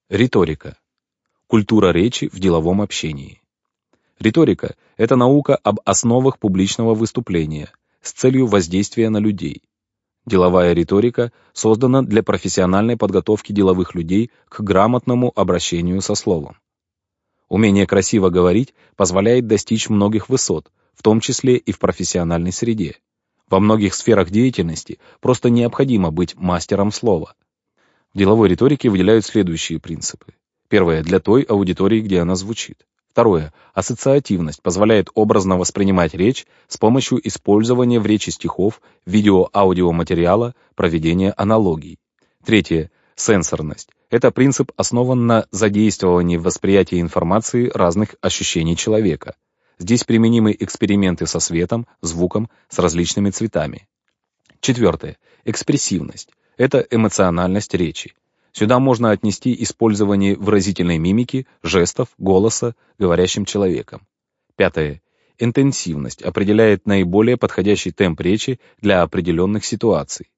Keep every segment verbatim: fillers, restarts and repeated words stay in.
Риторика. Культура речи в деловом общении. Риторика — это наука об основах публичного выступления с целью воздействия на людей. Деловая риторика создана для профессиональной подготовки деловых людей к грамотному обращению со словом. Умение красиво говорить позволяет достичь многих высот, в том числе и в профессиональной среде. Во многих сферах деятельности просто необходимо быть мастером слова. В деловой риторике выделяют следующие принципы. Первое — для той аудитории, где она звучит. Второе — ассоциативность позволяет образно воспринимать речь с помощью использования в речи стихов, видео-аудиоматериала, проведения аналогий. Третье — сенсорность. Это принцип основан на задействовании в восприятии информации разных ощущений человека. Здесь применимы эксперименты со светом, звуком, с различными цветами. Четвертое — экспрессивность. Это эмоциональность речи. Сюда можно отнести использование выразительной мимики, жестов, голоса говорящим человеком. Пятое. Интенсивность определяет наиболее подходящий темп речи для определенных ситуаций.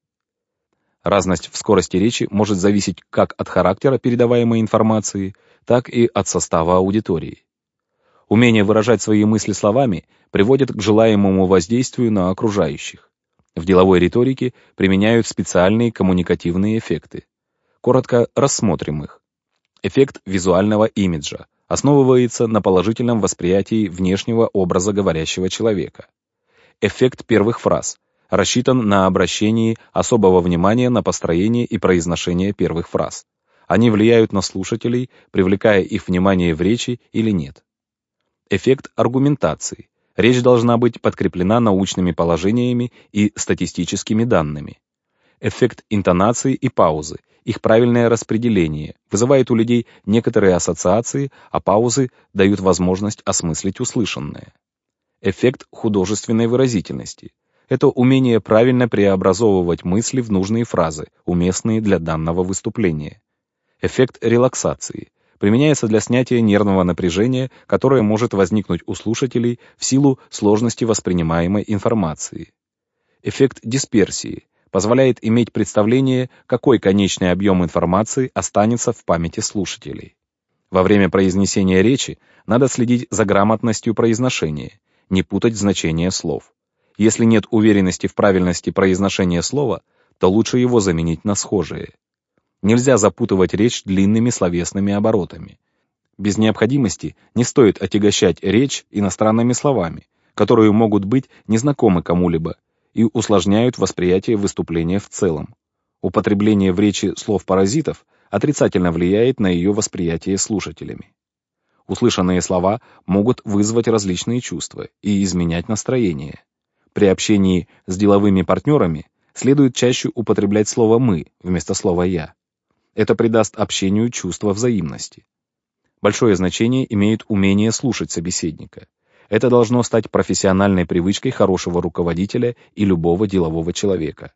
Разность в скорости речи может зависеть как от характера передаваемой информации, так и от состава аудитории. Умение выражать свои мысли словами приводит к желаемому воздействию на окружающих. В деловой риторике применяют специальные коммуникативные эффекты. Коротко рассмотрим их. Эффект визуального имиджа основывается на положительном восприятии внешнего образа говорящего человека. Эффект первых фраз рассчитан на обращении особого внимания на построение и произношение первых фраз. Они влияют на слушателей, привлекая их внимание в речи или нет. Эффект аргументации. Речь должна быть подкреплена научными положениями и статистическими данными. Эффект интонации и паузы. Их правильное распределение вызывает у людей некоторые ассоциации, а паузы дают возможность осмыслить услышанное. Эффект художественной выразительности. Это умение правильно преобразовывать мысли в нужные фразы, уместные для данного выступления. Эффект релаксации. Применяется для снятия нервного напряжения, которое может возникнуть у слушателей в силу сложности воспринимаемой информации. Эффект дисперсии позволяет иметь представление, какой конечный объем информации останется в памяти слушателей. Во время произнесения речи надо следить за грамотностью произношения, не путать значение слов. Если нет уверенности в правильности произношения слова, то лучше его заменить на схожее. Нельзя запутывать речь длинными словесными оборотами. Без необходимости не стоит отягощать речь иностранными словами, которые могут быть незнакомы кому-либо и усложняют восприятие выступления в целом. Употребление в речи слов-паразитов отрицательно влияет на ее восприятие слушателями. Услышанные слова могут вызвать различные чувства и изменять настроение. При общении с деловыми партнерами следует чаще употреблять слово «мы» вместо слова «я». Это придаст общению чувство взаимности. Большое значение имеет умение слушать собеседника. Это должно стать профессиональной привычкой хорошего руководителя и любого делового человека.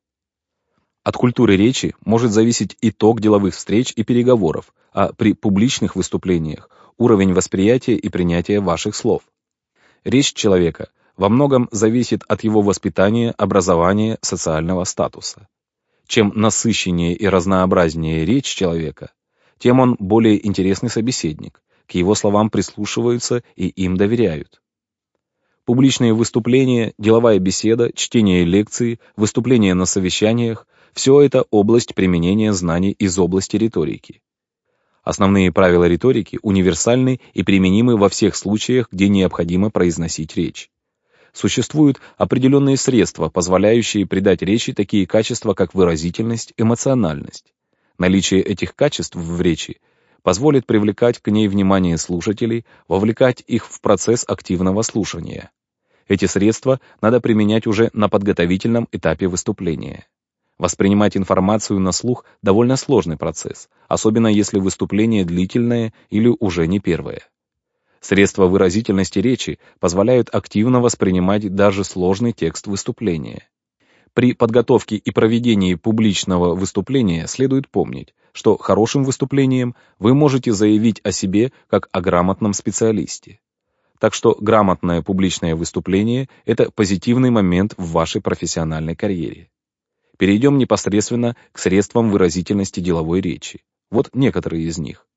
От культуры речи может зависеть итог деловых встреч и переговоров, а при публичных выступлениях – уровень восприятия и принятия ваших слов. Речь человека во многом зависит от его воспитания, образования, социального статуса. Чем насыщеннее и разнообразнее речь человека, тем он более интересный собеседник, к его словам прислушиваются и им доверяют. Публичные выступления, деловая беседа, чтение лекций, выступления на совещаниях – все это область применения знаний из области риторики. Основные правила риторики универсальны и применимы во всех случаях, где необходимо произносить речь. Существуют определенные средства, позволяющие придать речи такие качества, как выразительность, эмоциональность. Наличие этих качеств в речи позволит привлекать к ней внимание слушателей, вовлекать их в процесс активного слушания. Эти средства надо применять уже на подготовительном этапе выступления. Воспринимать информацию на слух довольно сложный процесс, особенно если выступление длительное или уже не первое. Средства выразительности речи позволяют активно воспринимать даже сложный текст выступления. При подготовке и проведении публичного выступления следует помнить, что хорошим выступлением вы можете заявить о себе как о грамотном специалисте. Так что грамотное публичное выступление – это позитивный момент в вашей профессиональной карьере. Перейдем непосредственно к средствам выразительности деловой речи. Вот некоторые из них.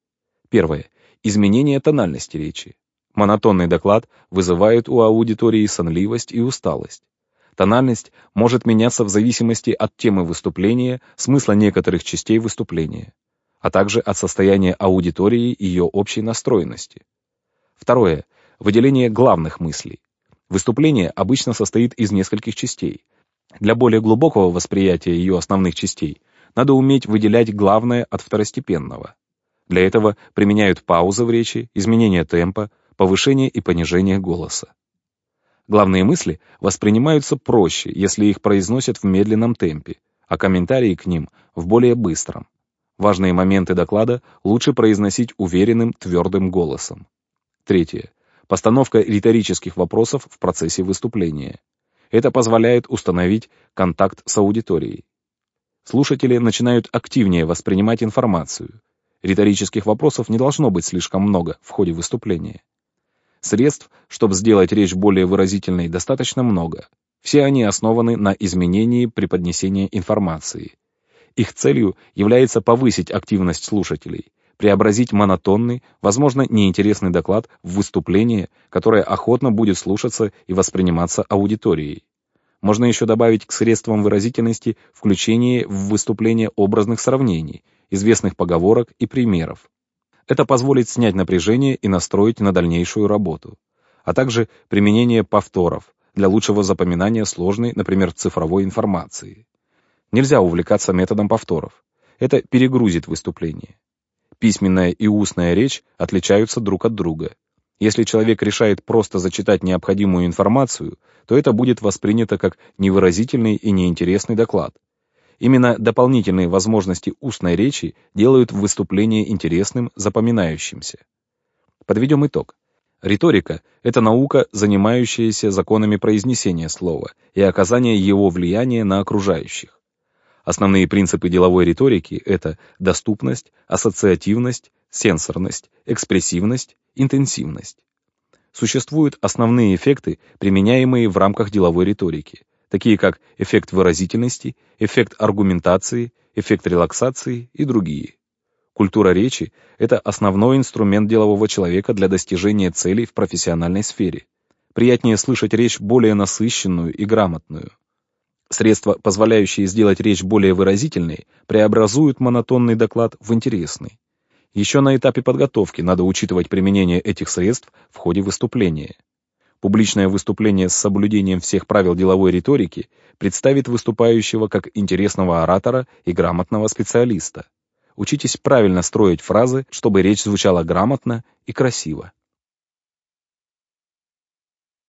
Первое. Изменение тональности речи. Монотонный доклад вызывает у аудитории сонливость и усталость. Тональность может меняться в зависимости от темы выступления, смысла некоторых частей выступления, а также от состояния аудитории и ее общей настроенности. Второе. Выделение главных мыслей. Выступление обычно состоит из нескольких частей. Для более глубокого восприятия ее основных частей надо уметь выделять главное от второстепенного. Для этого применяют паузы в речи, изменение темпа, повышение и понижение голоса. Главные мысли воспринимаются проще, если их произносят в медленном темпе, а комментарии к ним в более быстром. Важные моменты доклада лучше произносить уверенным, твердым голосом. Третье. Постановка риторических вопросов в процессе выступления. Это позволяет установить контакт с аудиторией. Слушатели начинают активнее воспринимать информацию. Риторических вопросов не должно быть слишком много в ходе выступления. Средств, чтобы сделать речь более выразительной, достаточно много. Все они основаны на изменении преподнесения информации. Их целью является повысить активность слушателей, преобразить монотонный, возможно, неинтересный доклад в выступление, которое охотно будет слушаться и восприниматься аудиторией. Можно еще добавить к средствам выразительности включение в выступление образных сравнений, известных поговорок и примеров. Это позволит снять напряжение и настроить на дальнейшую работу, а также применение повторов для лучшего запоминания сложной, например, цифровой информации. Нельзя увлекаться методом повторов. Это перегрузит выступление. Письменная и устная речь отличаются друг от друга. Если человек решает просто зачитать необходимую информацию, то это будет воспринято как невыразительный и неинтересный доклад. Именно дополнительные возможности устной речи делают выступление интересным, запоминающимся. Подведем итог. Риторика — это наука, занимающаяся законами произнесения слова и оказания его влияния на окружающих. Основные принципы деловой риторики — это доступность, ассоциативность, сенсорность, экспрессивность, интенсивность. Существуют основные эффекты, применяемые в рамках деловой риторики, такие как эффект выразительности, эффект аргументации, эффект релаксации и другие. Культура речи — это основной инструмент делового человека для достижения целей в профессиональной сфере. Приятнее слышать речь более насыщенную и грамотную. Средства, позволяющие сделать речь более выразительной, преобразуют монотонный доклад в интересный. Еще на этапе подготовки надо учитывать применение этих средств в ходе выступления. Публичное выступление с соблюдением всех правил деловой риторики представит выступающего как интересного оратора и грамотного специалиста. Учитесь правильно строить фразы, чтобы речь звучала грамотно и красиво.